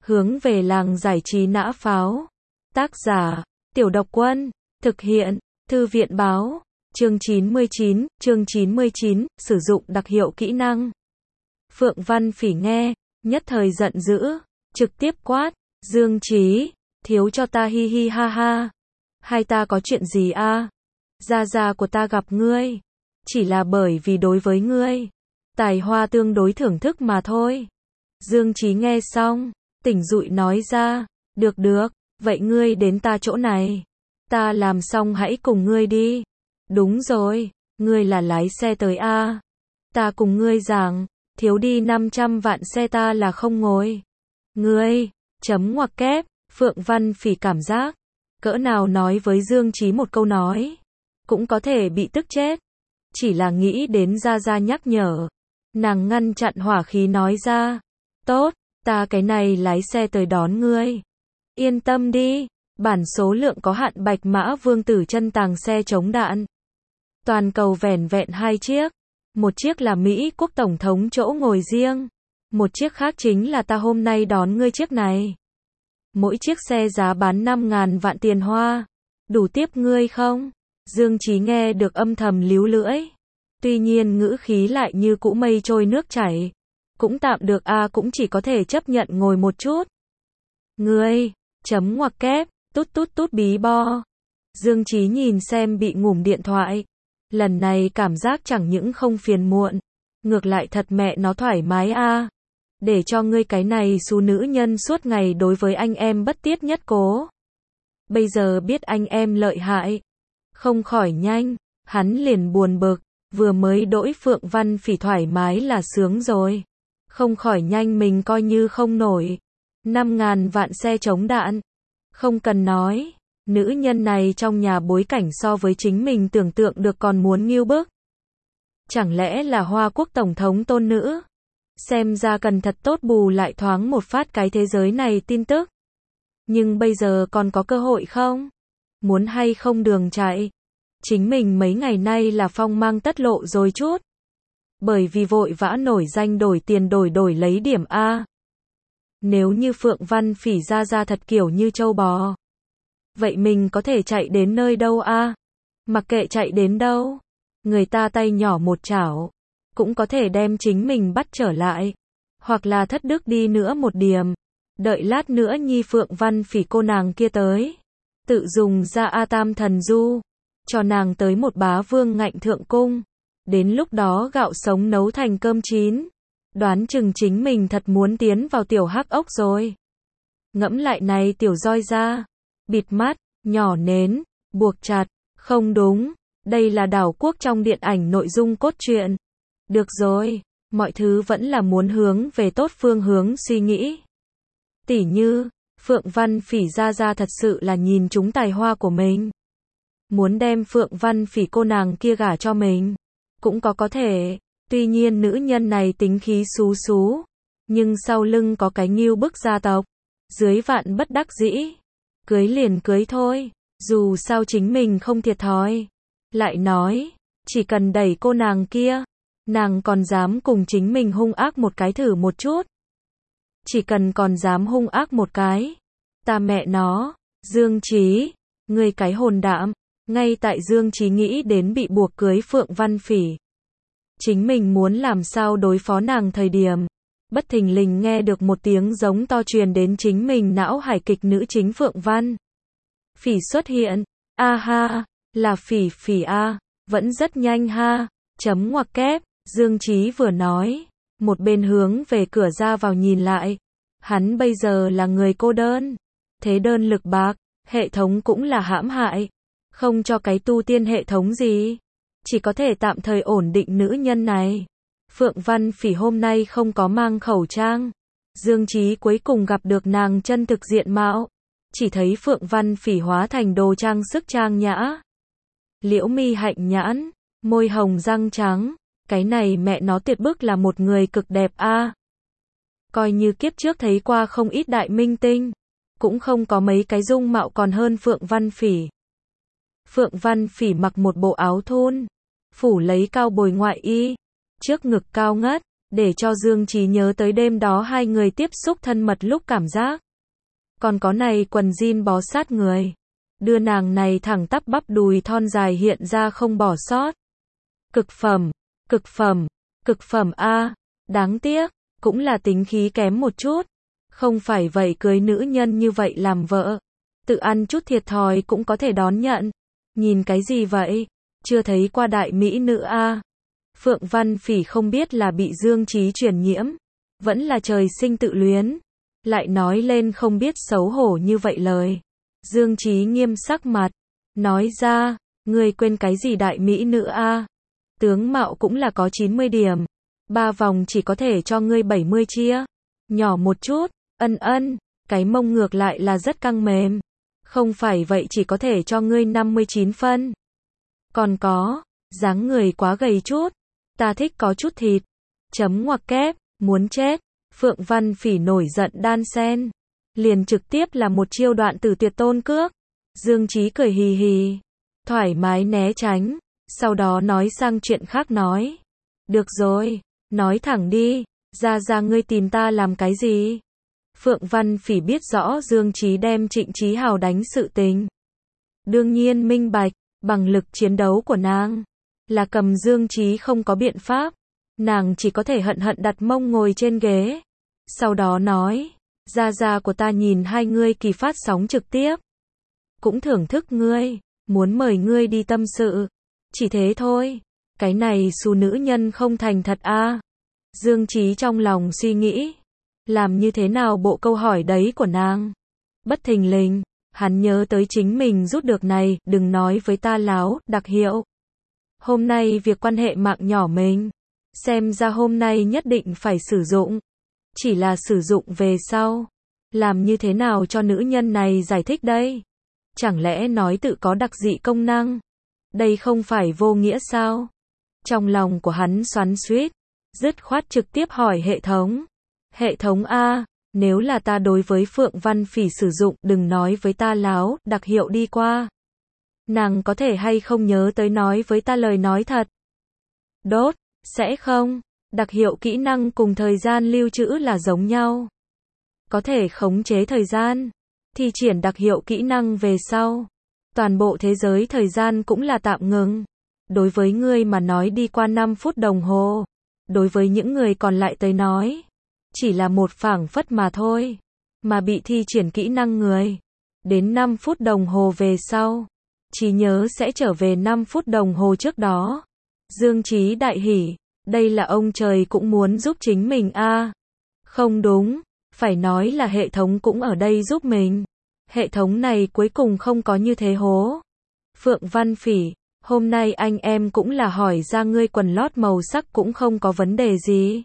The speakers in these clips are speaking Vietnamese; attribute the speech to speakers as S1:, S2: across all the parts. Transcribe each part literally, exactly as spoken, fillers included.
S1: Hướng về làng giải trí nã pháo. Tác giả, Tiểu Độc Quân. Thực hiện, Thư viện báo. Chương chín mươi chín, chương chín mươi chín, sử dụng đặc hiệu kỹ năng. Phượng Văn Phỉ nghe, nhất thời giận dữ, trực tiếp quát, Dương Trí, thiếu cho ta hi hi ha ha. Hai ta có chuyện gì a? Gia gia của ta gặp ngươi, chỉ là bởi vì đối với ngươi, tài hoa tương đối thưởng thức mà thôi. Dương Trí nghe xong, tỉnh dụi nói ra, được được, vậy ngươi đến ta chỗ này, ta làm xong hãy cùng ngươi đi. Đúng rồi, ngươi là lái xe tới a. Ta cùng ngươi rằng, thiếu đi năm trăm vạn xe ta là không ngồi. Ngươi, chấm ngoặc kép, Phượng Văn Phỉ cảm giác, cỡ nào nói với Dương Trí một câu nói, cũng có thể bị tức chết. Chỉ là nghĩ đến Gia Gia nhắc nhở, nàng ngăn chặn hỏa khí nói ra, tốt, ta cái này lái xe tới đón ngươi. Yên tâm đi, bản số lượng có hạn Bạch Mã Vương tử chân tàng xe chống đạn. Toàn cầu vẻn vẹn hai chiếc, một chiếc là Mỹ quốc tổng thống chỗ ngồi riêng, một chiếc khác chính là ta hôm nay đón ngươi chiếc này. Mỗi chiếc xe giá bán năm ngàn vạn tiền hoa, đủ tiếp ngươi không? Dương Trí nghe được âm thầm líu lưỡi, tuy nhiên ngữ khí lại như cũ mây trôi nước chảy. Cũng tạm được a, cũng chỉ có thể chấp nhận ngồi một chút. Ngươi, chấm ngoặc kép, tút tút tút bí bo. Dương Trí nhìn xem bị ngủm điện thoại. Lần này cảm giác chẳng những không phiền muộn, ngược lại thật mẹ nó thoải mái a. Để cho ngươi cái này xú nữ nhân suốt ngày đối với anh em bất tiết nhất cố. Bây giờ biết anh em lợi hại, không khỏi nhanh, hắn liền buồn bực, vừa mới đỗi Phượng Văn Phỉ thoải mái là sướng rồi. Không khỏi nhanh mình coi như không nổi. Năm ngàn vạn xe chống đạn. Không cần nói, nữ nhân này trong nhà bối cảnh so với chính mình tưởng tượng được còn muốn nghêu bức. Chẳng lẽ là Hoa Quốc Tổng thống tôn nữ? Xem ra cần thật tốt bù lại thoáng một phát cái thế giới này tin tức. Nhưng bây giờ còn có cơ hội không? Muốn hay không đường chạy? Chính mình mấy ngày nay là phong mang tất lộ rồi chút. Bởi vì vội vã nổi danh đổi tiền đổi đổi lấy điểm A. Nếu như Phượng Văn Phỉ ra ra thật kiểu như châu bò, vậy mình có thể chạy đến nơi đâu a? Mặc kệ chạy đến đâu, người ta tay nhỏ một chảo, cũng có thể đem chính mình bắt trở lại. Hoặc là thất đức đi nữa một điểm, đợi lát nữa nhi Phượng Văn Phỉ cô nàng kia tới, tự dùng ra A Tam Thần Du, cho nàng tới một bá vương ngạnh thượng cung. Đến lúc đó gạo sống nấu thành cơm chín, đoán chừng chính mình thật muốn tiến vào tiểu hắc ốc rồi. Ngẫm lại này tiểu roi ra, bịt mắt, nhỏ nến, buộc chặt, không đúng, đây là đảo quốc trong điện ảnh nội dung cốt truyện. Được rồi, mọi thứ vẫn là muốn hướng về tốt phương hướng suy nghĩ. Tỉ như, Phượng Văn Phỉ ra ra thật sự là nhìn trúng tài hoa của mình, muốn đem Phượng Văn Phỉ cô nàng kia gả cho mình. Cũng có có thể, tuy nhiên nữ nhân này tính khí xú xú, nhưng sau lưng có cái nghêu bức gia tộc, dưới vạn bất đắc dĩ, cưới liền cưới thôi, dù sao chính mình không thiệt thòi. Lại nói, chỉ cần đẩy cô nàng kia, nàng còn dám cùng chính mình hung ác một cái thử một chút. Chỉ cần còn dám hung ác một cái, ta mẹ nó, Dương Trí, ngươi cái hồn đạm. Ngay tại Dương Trí nghĩ đến bị buộc cưới Phượng Văn Phỉ, chính mình muốn làm sao đối phó nàng thời điểm, bất thình lình nghe được một tiếng giống to truyền đến chính mình não hải kịch nữ chính Phượng Văn Phỉ xuất hiện. A ha, là Phỉ Phỉ a, vẫn rất nhanh ha, chấm ngoặc kép. Dương Trí vừa nói, một bên hướng về cửa ra vào nhìn lại. Hắn bây giờ là người cô đơn, thế đơn lực bạc, hệ thống cũng là hãm hại. Không cho cái tu tiên hệ thống gì, chỉ có thể tạm thời ổn định nữ nhân này. Phượng Văn Phỉ hôm nay không có mang khẩu trang. Dương Trí cuối cùng gặp được nàng chân thực diện mạo, chỉ thấy Phượng Văn Phỉ hóa thành đồ trang sức trang nhã, liễu mi hạnh nhãn, môi hồng răng trắng, cái này mẹ nó tuyệt bức là một người cực đẹp a. Coi như kiếp trước thấy qua không ít đại minh tinh, cũng không có mấy cái dung mạo còn hơn Phượng Văn Phỉ. Phượng Văn Phỉ mặc một bộ áo thun, phủ lấy cao bồi ngoại y, trước ngực cao ngất, để cho Dương Chí nhớ tới đêm đó hai người tiếp xúc thân mật lúc cảm giác. Còn có này quần jean bó sát người, đưa nàng này thẳng tắp bắp đùi thon dài hiện ra không bỏ sót. Cực phẩm, cực phẩm, cực phẩm a, đáng tiếc, cũng là tính khí kém một chút. Không phải vậy cưới nữ nhân như vậy làm vợ, tự ăn chút thiệt thòi cũng có thể đón nhận. Nhìn cái gì vậy? Chưa thấy qua đại mỹ nữ a. Phượng Văn Phỉ không biết là bị Dương Chí truyền nhiễm, vẫn là trời sinh tự luyến, lại nói lên không biết xấu hổ như vậy lời. Dương Chí nghiêm sắc mặt, nói ra, ngươi quên cái gì đại mỹ nữ a? Tướng mạo cũng là có chín mươi điểm, ba vòng chỉ có thể cho ngươi bảy mươi chia, nhỏ một chút, ân ân, cái mông ngược lại là rất căng mềm, không phải vậy chỉ có thể cho ngươi năm mươi chín phân. Còn có, dáng người quá gầy chút, ta thích có chút thịt, chấm ngoặc kép, muốn chết. Phượng Văn Phỉ nổi giận đan sen, liền trực tiếp là một chiêu đoạn tử tuyệt tôn cước. Dương Chí cười hì hì, thoải mái né tránh, sau đó nói sang chuyện khác nói. Được rồi, nói thẳng đi, ra ra ngươi tìm ta làm cái gì? Phượng Văn Phỉ biết rõ Dương Chí đem Trịnh Chí Hào đánh sự tình. Đương nhiên minh bạch, bằng lực chiến đấu của nàng, là cầm Dương Chí không có biện pháp. Nàng chỉ có thể hận hận đặt mông ngồi trên ghế. Sau đó nói, gia gia của ta nhìn hai ngươi kỳ phát sóng trực tiếp, cũng thưởng thức ngươi, muốn mời ngươi đi tâm sự. Chỉ thế thôi, cái này xù nữ nhân không thành thật a. À. Dương Chí trong lòng suy nghĩ, làm như thế nào bộ câu hỏi đấy của nàng. Bất thình lình, hắn nhớ tới chính mình rút được này, đừng nói với ta láo, đặc hiệu. Hôm nay việc quan hệ mạng nhỏ mình, xem ra hôm nay nhất định phải sử dụng. Chỉ là sử dụng về sau, làm như thế nào cho nữ nhân này giải thích đây? Chẳng lẽ nói tự có đặc dị công năng? Đây không phải vô nghĩa sao? Trong lòng của hắn xoắn xuýt, dứt khoát trực tiếp hỏi hệ thống. Hệ thống a, nếu là ta đối với Phượng Văn Phỉ sử dụng, đừng nói với ta láo, đặc hiệu đi qua. Nàng có thể hay không nhớ tới nói với ta lời nói thật? Đốt, sẽ không. Đặc hiệu kỹ năng cùng thời gian lưu trữ là giống nhau. Có thể khống chế thời gian, thi triển đặc hiệu kỹ năng về sau. Toàn bộ thế giới thời gian cũng là tạm ngừng. Đối với ngươi mà nói đi qua năm phút đồng hồ. Đối với những người còn lại tới nói, chỉ là một phảng phất mà thôi. Mà bị thi triển kỹ năng người, đến năm phút đồng hồ về sau, trí nhớ sẽ trở về năm phút đồng hồ trước đó. Dương Chí đại hỉ. Đây là ông trời cũng muốn giúp chính mình a. À. Không đúng, phải nói là hệ thống cũng ở đây giúp mình. Hệ thống này cuối cùng không có như thế hố. Phượng Văn Phỉ, hôm nay anh em cũng là hỏi ra ngươi quần lót màu sắc cũng không có vấn đề gì.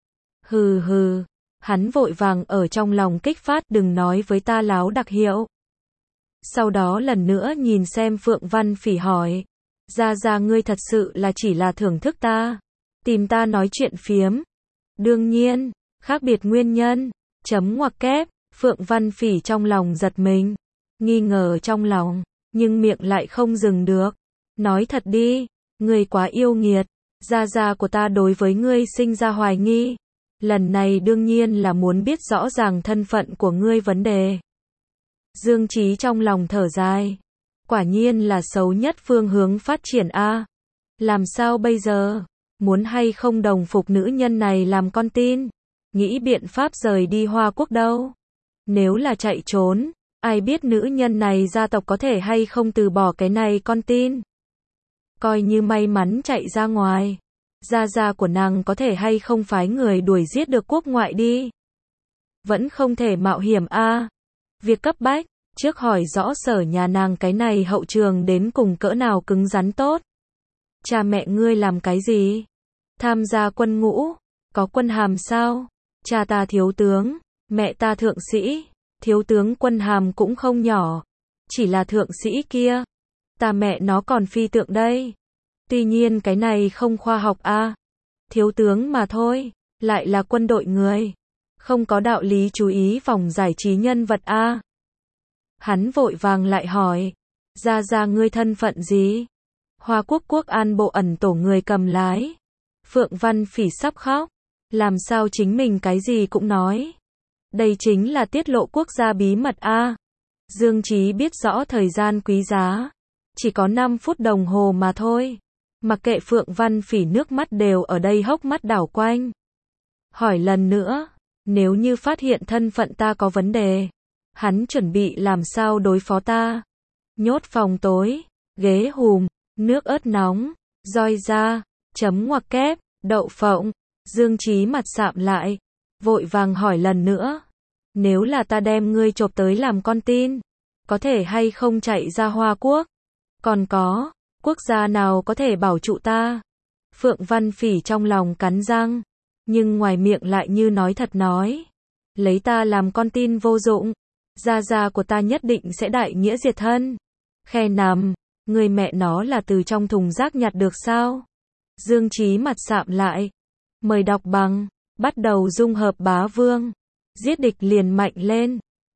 S1: Hừ hừ, hắn vội vàng ở trong lòng kích phát, đừng nói với ta láo đặc hiệu. Sau đó lần nữa nhìn xem Phượng Văn Phỉ hỏi, ra ra ngươi thật sự là chỉ là thưởng thức ta, tìm ta nói chuyện phiếm. Đương nhiên, khác biệt nguyên nhân, chấm ngoặc kép, Phượng Văn Phỉ trong lòng giật mình, nghi ngờ trong lòng, nhưng miệng lại không dừng được. Nói thật đi, ngươi quá yêu nghiệt, gia gia của ta đối với ngươi sinh ra hoài nghi. Lần này đương nhiên là muốn biết rõ ràng thân phận của ngươi vấn đề. Dương Chí trong lòng thở dài, quả nhiên là xấu nhất phương hướng phát triển a. Làm sao bây giờ? Muốn hay không đồng phục nữ nhân này làm con tin, nghĩ biện pháp rời đi Hoa Quốc đâu. Nếu là chạy trốn, ai biết nữ nhân này gia tộc có thể hay không từ bỏ cái này con tin. Coi như may mắn chạy ra ngoài, gia gia của nàng có thể hay không phái người đuổi giết được quốc ngoại đi. Vẫn không thể mạo hiểm a. À. Việc cấp bách, trước hỏi rõ sở nhà nàng cái này hậu trường đến cùng cỡ nào cứng rắn tốt. Cha mẹ ngươi làm cái gì? Tham gia quân ngũ, có quân hàm sao? Cha ta thiếu tướng, mẹ ta thượng sĩ, thiếu tướng quân hàm cũng không nhỏ, chỉ là thượng sĩ kia, ta mẹ nó còn phi tượng đây. Tuy nhiên cái này không khoa học a. À. Thiếu tướng mà thôi, lại là quân đội người, không có đạo lý chú ý vòng giải trí nhân vật a. À. Hắn vội vàng lại hỏi, gia gia ngươi thân phận gì? Hoa Quốc Quốc an bộ ẩn tổ người cầm lái. Phượng Văn Phỉ sắp khóc, Làm sao chính mình cái gì cũng nói. Đây chính là tiết lộ quốc gia bí mật a. Dương Chí biết rõ thời gian quý giá. Chỉ có năm phút đồng hồ mà thôi. Mặc kệ Phượng Văn Phỉ nước mắt đều ở đây hốc mắt đảo quanh. Hỏi lần nữa, nếu như phát hiện thân phận ta có vấn đề, hắn chuẩn bị làm sao đối phó ta? Nhốt phòng tối, ghế hùm, nước ớt nóng, roi da, chấm ngoặc kép, đậu phộng. Dương Chí mặt sạm lại, vội vàng hỏi lần nữa. Nếu là ta đem ngươi chộp tới làm con tin, có thể hay không chạy ra Hoa Quốc? Còn có, quốc gia nào có thể bảo trụ ta? Phượng Văn Phỉ trong lòng cắn răng, nhưng ngoài miệng lại như nói thật nói. Lấy ta làm con tin vô dụng, gia gia của ta nhất định sẽ đại nghĩa diệt thân. Khe nằm, người mẹ nó là từ trong thùng rác nhặt được sao? Dương Chí mặt sạm lại. Mời đọc bằng, bắt đầu dung hợp bá vương. Giết địch liền mạnh lên.